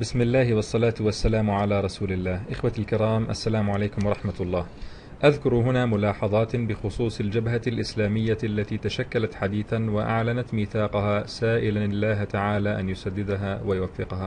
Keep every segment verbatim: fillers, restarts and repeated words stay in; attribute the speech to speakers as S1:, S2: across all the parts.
S1: بسم الله والصلاة والسلام على رسول الله. إخوتي الكرام، السلام عليكم ورحمة الله. أذكر هنا ملاحظات بخصوص الجبهة الإسلامية التي تشكلت حديثا وأعلنت ميثاقها، سائلا الله تعالى أن يسددها ويوفقها.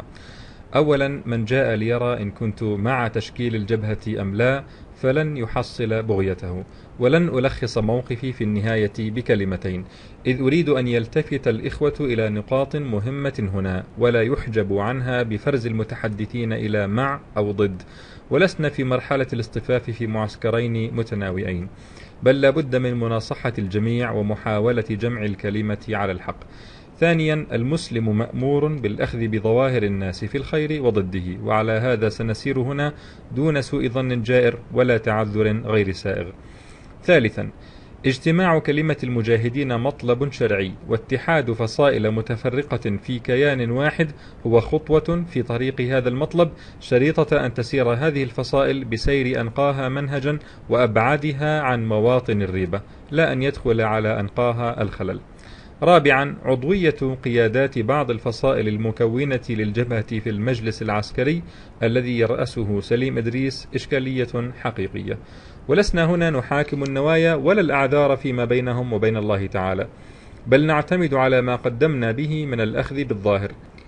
S1: أولا، من جاء ليرى إن كنت مع تشكيل الجبهة أم لا فلن يحصل بغيته، ولن ألخص موقفي في النهاية بكلمتين، إذ أريد أن يلتفت الإخوة إلى نقاط مهمة هنا ولا يحجب عنها بفرز المتحدثين إلى مع أو ضد، ولسنا في مرحلة الاصطفاف في معسكرين متناوئين، بل لابد من مناصحة الجميع ومحاولة جمع الكلمة على الحق. ثانيا، المسلم مأمور بالأخذ بظواهر الناس في الخير وضده، وعلى هذا سنسير هنا دون سوء ظن جائر ولا تعذر غير سائغ. ثالثا، اجتماع كلمة المجاهدين مطلب شرعي، واتحاد فصائل متفرقة في كيان واحد هو خطوة في طريق هذا المطلب، شريطة أن تسير هذه الفصائل بسير أنقاها منهجا وأبعدها عن مواطن الريبة، لا أن يدخل على أنقاها الخلل. رابعا، عضوية قيادات بعض الفصائل المكونة للجبهة في المجلس العسكري الذي يرأسه سليم إدريس إشكالية حقيقية، ولسنا هنا نحاكم النوايا ولا الأعذار فيما بينهم وبين الله تعالى، بل نعتمد على ما قدمنا به من الأخذ بالظاهر.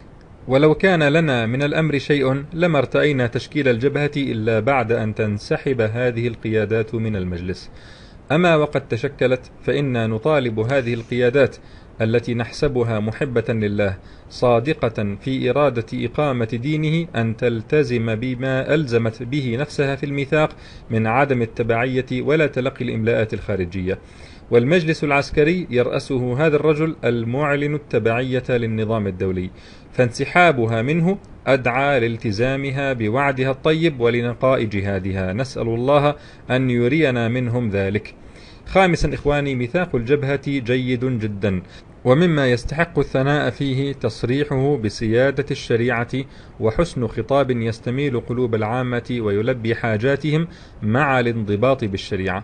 S1: ولو كان لنا من الأمر شيء لما ارتأينا تشكيل الجبهة إلا بعد أن تنسحب هذه القيادات من المجلس. أما وقد تشكلت فإنا نطالب هذه القيادات التي نحسبها محبة لله صادقة في إرادة إقامة دينه أن تلتزم بما ألزمت به نفسها في الميثاق من عدم التبعية ولا تلقي الإملاءات الخارجية، والمجلس العسكري يرأسه هذا الرجل المعلن التبعية للنظام الدولي، فانسحابها منه أدعى لالتزامها بوعدها الطيب ولنقاء جهادها، نسأل الله أن يرينا منهم ذلك. خامسا إخواني، ميثاق الجبهة جيد جدا، ومما يستحق الثناء فيه تصريحه بسيادة الشريعة وحسن خطاب يستميل قلوب العامة ويلبي حاجاتهم مع الانضباط بالشريعة.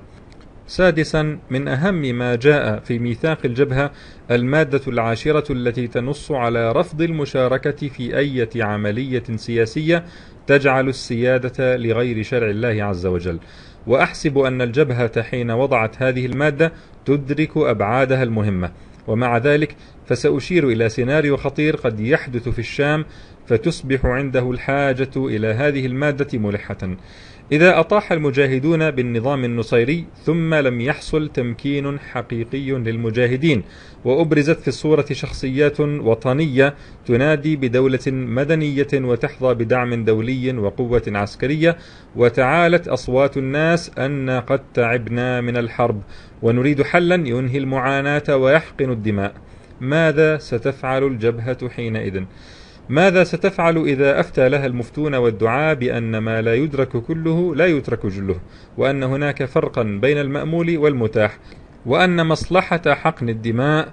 S1: سادسا، من أهم ما جاء في ميثاق الجبهة المادة العاشرة التي تنص على رفض المشاركة في أي عملية سياسية تجعل السيادة لغير شرع الله عز وجل، وأحسب أن الجبهة حين وضعت هذه المادة تدرك أبعادها المهمة، ومع ذلك فسأشير إلى سيناريو خطير قد يحدث في الشام فتصبح عنده الحاجة إلى هذه المادة ملحة. إذا أطاح المجاهدون بالنظام النصيري ثم لم يحصل تمكين حقيقي للمجاهدين، وأبرزت في الصورة شخصيات وطنية تنادي بدولة مدنية وتحظى بدعم دولي وقوة عسكرية، وتعالت أصوات الناس أن قد تعبنا من الحرب ونريد حلا ينهي المعاناة ويحقن الدماء، ماذا ستفعل الجبهة حينئذ؟ ماذا ستفعل إذا أفتى لها المفتون والدعاء بأن ما لا يدرك كله لا يترك جله، وأن هناك فرقا بين المأمول والمتاح، وأن مصلحة حقن الدماء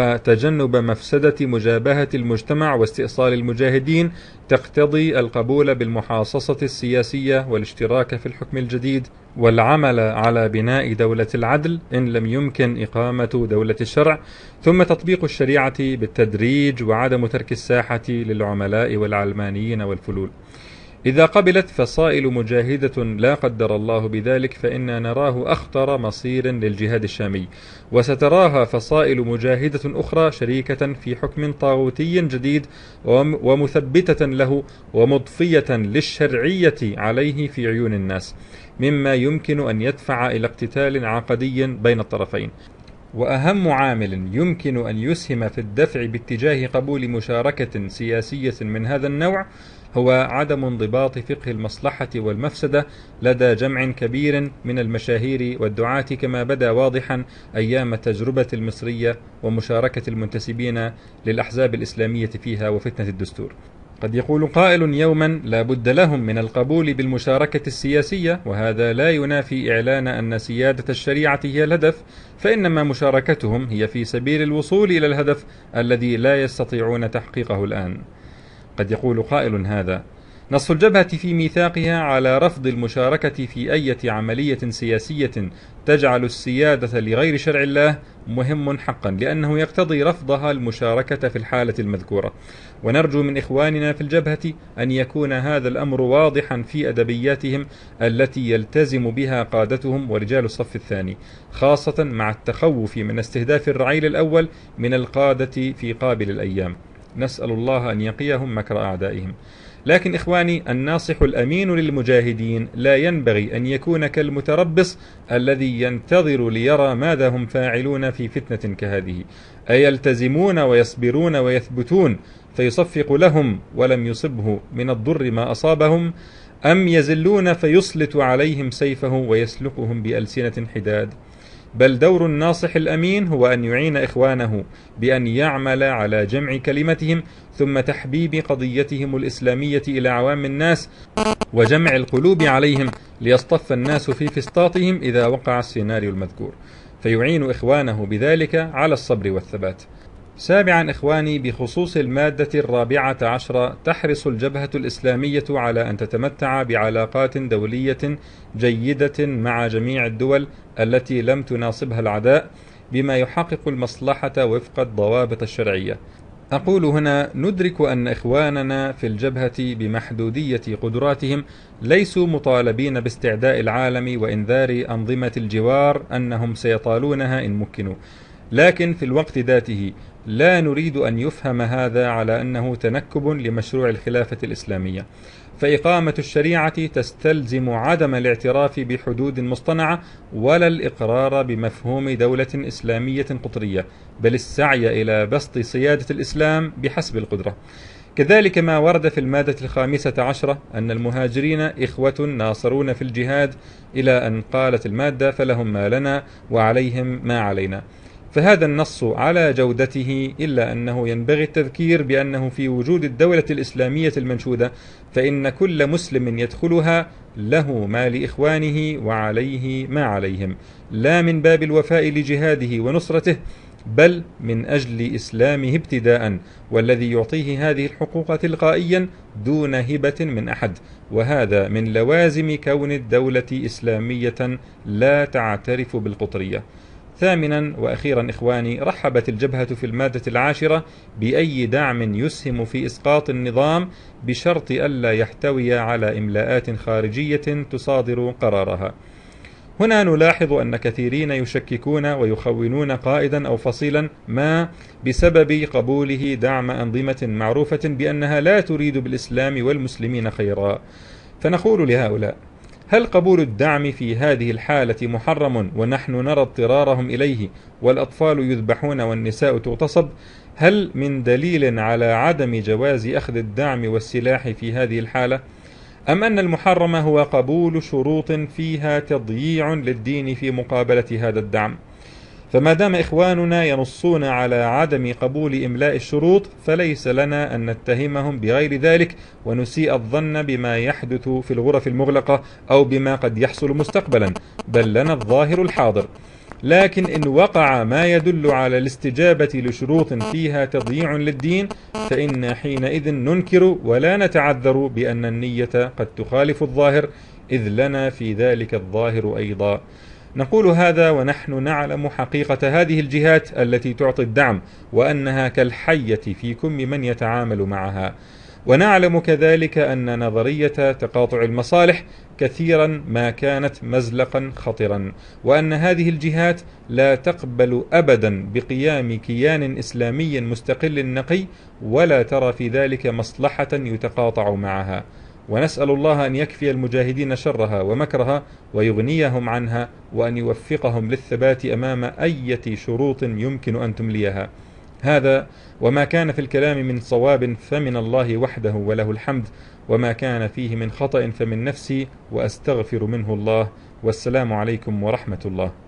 S1: وتجنب مفسدة مجابهة المجتمع واستئصال المجاهدين تقتضي القبول بالمحاصصة السياسية والاشتراك في الحكم الجديد والعمل على بناء دولة العدل إن لم يمكن إقامة دولة الشرع، ثم تطبيق الشريعة بالتدريج وعدم ترك الساحة للعملاء والعلمانيين والفلول. إذا قبلت فصائل مجاهدة لا قدر الله بذلك فإنا نراه أخطر مصير للجهاد الشامي، وستراها فصائل مجاهدة أخرى شريكة في حكم طاغوتي جديد ومثبتة له ومضفية للشرعية عليه في عيون الناس، مما يمكن أن يدفع إلى اقتتال عقدي بين الطرفين. وأهم عامل يمكن أن يسهم في الدفع باتجاه قبول مشاركة سياسية من هذا النوع هو عدم انضباط فقه المصلحة والمفسدة لدى جمع كبير من المشاهير والدعاة، كما بدا واضحا أيام التجربة المصرية ومشاركة المنتسبين للأحزاب الإسلامية فيها وفتنة الدستور. قد يقول قائل يوما لا بد لهم من القبول بالمشاركة السياسية، وهذا لا ينافي إعلان أن سيادة الشريعة هي الهدف، فإنما مشاركتهم هي في سبيل الوصول إلى الهدف الذي لا يستطيعون تحقيقه الآن. قد يقول قائل هذا نص الجبهة في ميثاقها على رفض المشاركة في أي عملية سياسية تجعل السيادة لغير شرع الله مهم حقا، لأنه يقتضي رفضها المشاركة في الحالة المذكورة. ونرجو من إخواننا في الجبهة أن يكون هذا الأمر واضحا في أدبياتهم التي يلتزم بها قادتهم ورجال الصف الثاني، خاصة مع التخوف من استهداف الرعيل الأول من القادة في قابل الأيام. نسأل الله أن يقيهم مكر أعدائهم. لكن إخواني، الناصح الأمين للمجاهدين لا ينبغي أن يكون كالمتربص الذي ينتظر ليرى ماذا هم فاعلون في فتنة كهذه، أيلتزمون ويصبرون ويثبتون فيصفق لهم ولم يصبه من الضر ما أصابهم، أم يزلون فيسلط عليهم سيفه ويسلقهم بألسنة حداد؟ بل دور الناصح الأمين هو أن يعين إخوانه بأن يعمل على جمع كلمتهم، ثم تحبيب قضيتهم الإسلامية إلى عوام الناس، وجمع القلوب عليهم ليصطف الناس في فسطاطهم إذا وقع السيناريو المذكور، فيعين إخوانه بذلك على الصبر والثبات. سابعا إخواني، بخصوص المادة الرابعة عشرة، تحرص الجبهة الإسلامية على أن تتمتع بعلاقات دولية جيدة مع جميع الدول التي لم تناصبها العداء بما يحقق المصلحة وفق الضوابط الشرعية. أقول هنا ندرك أن إخواننا في الجبهة بمحدودية قدراتهم ليسوا مطالبين باستعداء العالم وإنذار أنظمة الجوار أنهم سيطالونها إن مكنوا، لكن في الوقت ذاته لا نريد أن يفهم هذا على أنه تنكب لمشروع الخلافة الإسلامية، فإقامة الشريعة تستلزم عدم الاعتراف بحدود مصطنعة ولا الإقرار بمفهوم دولة إسلامية قطرية، بل السعي إلى بسط سيادة الإسلام بحسب القدرة. كذلك ما ورد في المادة الخامسة عشرة أن المهاجرين إخوة ناصرون في الجهاد، إلى أن قالت المادة فلهم ما لنا وعليهم ما علينا. فهذا النص على جودته، إلا أنه ينبغي التذكير بأنه في وجود الدولة الإسلامية المنشودة فإن كل مسلم يدخلها له ما لإخوانه وعليه ما عليهم، لا من باب الوفاء لجهاده ونصرته، بل من أجل إسلامه ابتداء، والذي يعطيه هذه الحقوق تلقائيا دون هبة من أحد، وهذا من لوازم كون الدولة إسلامية لا تعترف بالقطرية. ثامنا وأخيرا إخواني، رحبت الجبهة في المادة العاشرة بأي دعم يسهم في إسقاط النظام بشرط ألا يحتوي على إملاءات خارجية تصادر قرارها. هنا نلاحظ أن كثيرين يشككون ويخونون قائدا أو فصيلا ما بسبب قبوله دعم أنظمة معروفة بأنها لا تريد بالإسلام والمسلمين خيرا، فنقول لهؤلاء: هل قبول الدعم في هذه الحالة محرم ونحن نرى اضطرارهم إليه والأطفال يذبحون والنساء تغتصب؟ هل من دليل على عدم جواز أخذ الدعم والسلاح في هذه الحالة؟ أم أن المحرم هو قبول شروط فيها تضييع للدين في مقابلة هذا الدعم؟ فما دام إخواننا ينصون على عدم قبول إملاء الشروط، فليس لنا أن نتهمهم بغير ذلك ونسيء الظن بما يحدث في الغرف المغلقة أو بما قد يحصل مستقبلا، بل لنا الظاهر الحاضر. لكن إن وقع ما يدل على الاستجابة لشروط فيها تضييع للدين، فإن حينئذ ننكر ولا نتعذر بأن النية قد تخالف الظاهر، إذ لنا في ذلك الظاهر أيضا. نقول هذا ونحن نعلم حقيقة هذه الجهات التي تعطي الدعم، وأنها كالحية في كم من يتعامل معها، ونعلم كذلك أن نظرية تقاطع المصالح كثيرا ما كانت مزلقا خطرا، وأن هذه الجهات لا تقبل أبدا بقيام كيان إسلامي مستقل نقي، ولا ترى في ذلك مصلحة يتقاطع معها. ونسأل الله أن يكفي المجاهدين شرها ومكرها ويغنيهم عنها، وأن يوفقهم للثبات أمام أي شروط يمكن أن تمليها. هذا وما كان في الكلام من صواب فمن الله وحده وله الحمد، وما كان فيه من خطأ فمن نفسي وأستغفر منه الله. والسلام عليكم ورحمة الله.